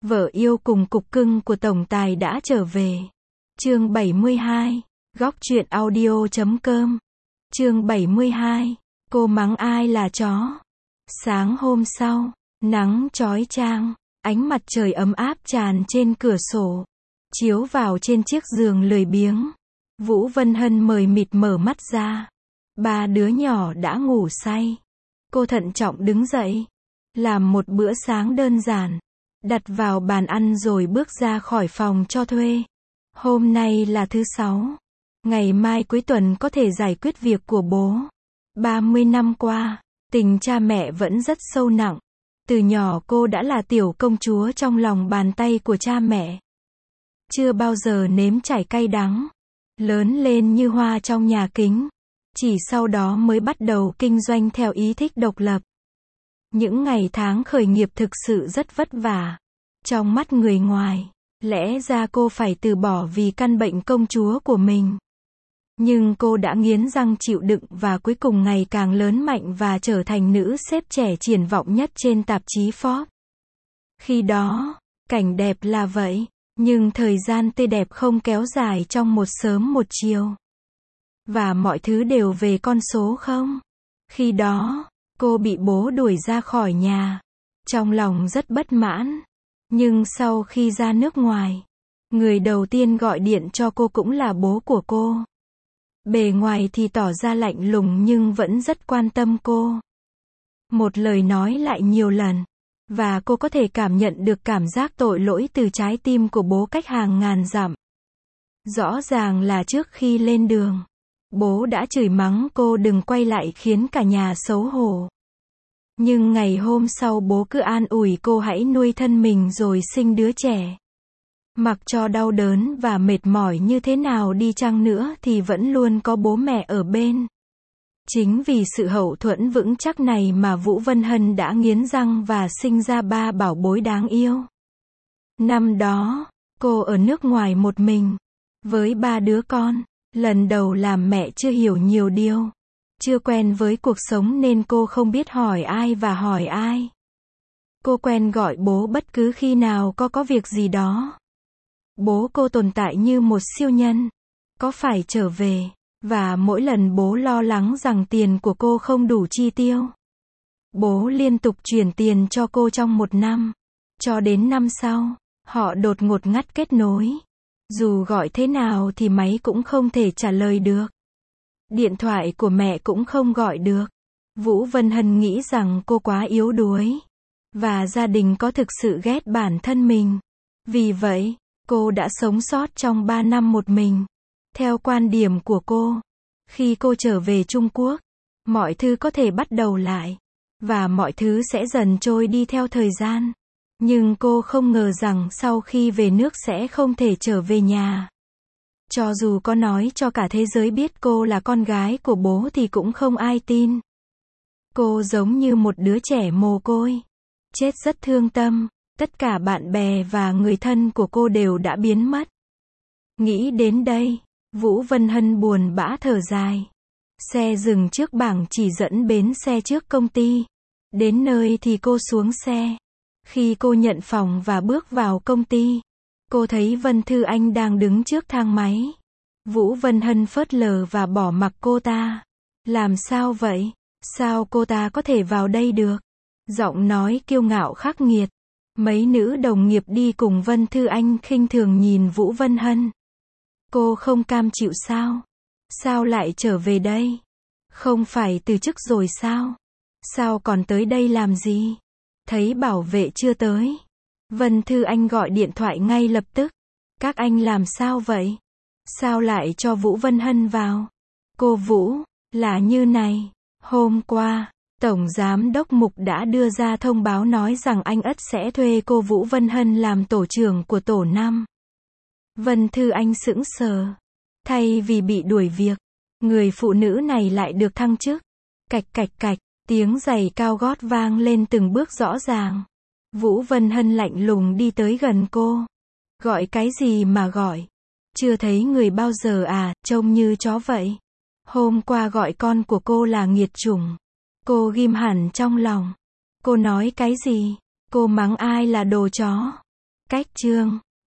Vợ yêu cùng cục cưng của tổng tài đã trở về. Chương 72. Góc truyện audio.com. Chương 72. Cô mắng ai là chó. Sáng hôm sau, nắng chói chang, ánh mặt trời ấm áp tràn trên cửa sổ, chiếu vào trên chiếc giường lười biếng. Vũ Vân Hân mời mịt mở mắt ra. Ba đứa nhỏ đã ngủ say. Cô thận trọng đứng dậy, làm một bữa sáng đơn giản, đặt vào bàn ăn rồi bước ra khỏi phòng cho thuê. Hôm nay là thứ Sáu. Ngày mai cuối tuần có thể giải quyết việc của bố. 30 năm qua, tình cha mẹ vẫn rất sâu nặng. Từ nhỏ cô đã là tiểu công chúa trong lòng bàn tay của cha mẹ. Chưa bao giờ nếm trải cay đắng. Lớn lên như hoa trong nhà kính. Chỉ sau đó mới bắt đầu kinh doanh theo ý thích độc lập. Những ngày tháng khởi nghiệp thực sự rất vất vả. Trong mắt người ngoài, lẽ ra cô phải từ bỏ vì căn bệnh công chúa của mình. Nhưng cô đã nghiến răng chịu đựng và cuối cùng ngày càng lớn mạnh và trở thành nữ sếp trẻ triển vọng nhất trên tạp chí Forbes. Khi đó, cảnh đẹp là vậy, nhưng thời gian tươi đẹp không kéo dài trong một sớm một chiều. Và mọi thứ đều về con số không. Khi đó, cô bị bố đuổi ra khỏi nhà. Trong lòng rất bất mãn. Nhưng sau khi ra nước ngoài, người đầu tiên gọi điện cho cô cũng là bố của cô. Bề ngoài thì tỏ ra lạnh lùng nhưng vẫn rất quan tâm cô. Một lời nói lại nhiều lần. Và cô có thể cảm nhận được cảm giác tội lỗi từ trái tim của bố cách hàng ngàn dặm. Rõ ràng là trước khi lên đường, bố đã chửi mắng cô đừng quay lại khiến cả nhà xấu hổ. Nhưng ngày hôm sau bố cứ an ủi cô hãy nuôi thân mình rồi sinh đứa trẻ. Mặc cho đau đớn và mệt mỏi như thế nào đi chăng nữa thì vẫn luôn có bố mẹ ở bên. Chính vì sự hậu thuẫn vững chắc này mà Vũ Vân Hân đã nghiến răng và sinh ra ba bảo bối đáng yêu. Năm đó, cô ở nước ngoài một mình, với ba đứa con, lần đầu làm mẹ chưa hiểu nhiều điều. Chưa quen với cuộc sống nên cô không biết hỏi ai và hỏi ai. Cô quen gọi bố bất cứ khi nào có việc gì đó. Bố cô tồn tại như một siêu nhân. Có phải trở về. Và mỗi lần bố lo lắng rằng tiền của cô không đủ chi tiêu. Bố liên tục chuyển tiền cho cô trong một năm. Cho đến năm sau, họ đột ngột ngắt kết nối. Dù gọi thế nào thì máy cũng không thể trả lời được. Điện thoại của mẹ cũng không gọi được. Vũ Vân Hân nghĩ rằng cô quá yếu đuối. Và gia đình có thực sự ghét bản thân mình. Vì vậy, cô đã sống sót trong 3 năm một mình. Theo quan điểm của cô, khi cô trở về Trung Quốc, mọi thứ có thể bắt đầu lại. Và mọi thứ sẽ dần trôi đi theo thời gian. Nhưng cô không ngờ rằng sau khi về nước sẽ không thể trở về nhà. Cho dù có nói cho cả thế giới biết cô là con gái của bố thì cũng không ai tin. Cô giống như một đứa trẻ mồ côi. Chết rất thương tâm. Tất cả bạn bè và người thân của cô đều đã biến mất. Nghĩ đến đây, Vũ Vân Hân buồn bã thở dài. Xe dừng trước bảng chỉ dẫn bến xe trước công ty. Đến nơi thì cô xuống xe. Khi cô nhận phòng và bước vào công ty, cô thấy Vân Thư Anh đang đứng trước thang máy. Vũ Vân Hân phớt lờ và bỏ mặc cô ta. Làm sao vậy? Sao cô ta có thể vào đây được? Giọng nói kiêu ngạo khắc nghiệt. Mấy nữ đồng nghiệp đi cùng Vân Thư Anh khinh thường nhìn Vũ Vân Hân. Cô không cam chịu sao? Sao lại trở về đây? Không phải từ chức rồi sao? Sao còn tới đây làm gì? Thấy bảo vệ chưa tới, Vân Thư Anh gọi điện thoại ngay lập tức. Các anh làm sao vậy? Sao lại cho Vũ Vân Hân vào? Cô Vũ, là như này. Hôm qua, Tổng Giám đốc Mục đã đưa ra thông báo nói rằng anh ắt sẽ thuê cô Vũ Vân Hân làm tổ trưởng của tổ 5. Vân Thư Anh sững sờ. Thay vì bị đuổi việc, người phụ nữ này lại được thăng chức. Cạch cạch cạch, tiếng giày cao gót vang lên từng bước rõ ràng. Vũ Vân Hân lạnh lùng đi tới gần cô. Gọi cái gì mà gọi? Chưa thấy người bao giờ à, trông như chó vậy. Hôm qua gọi con của cô là nghiệt chủng. Cô ghim hẳn trong lòng. Cô nói cái gì? Cô mắng ai là đồ chó? Cách chương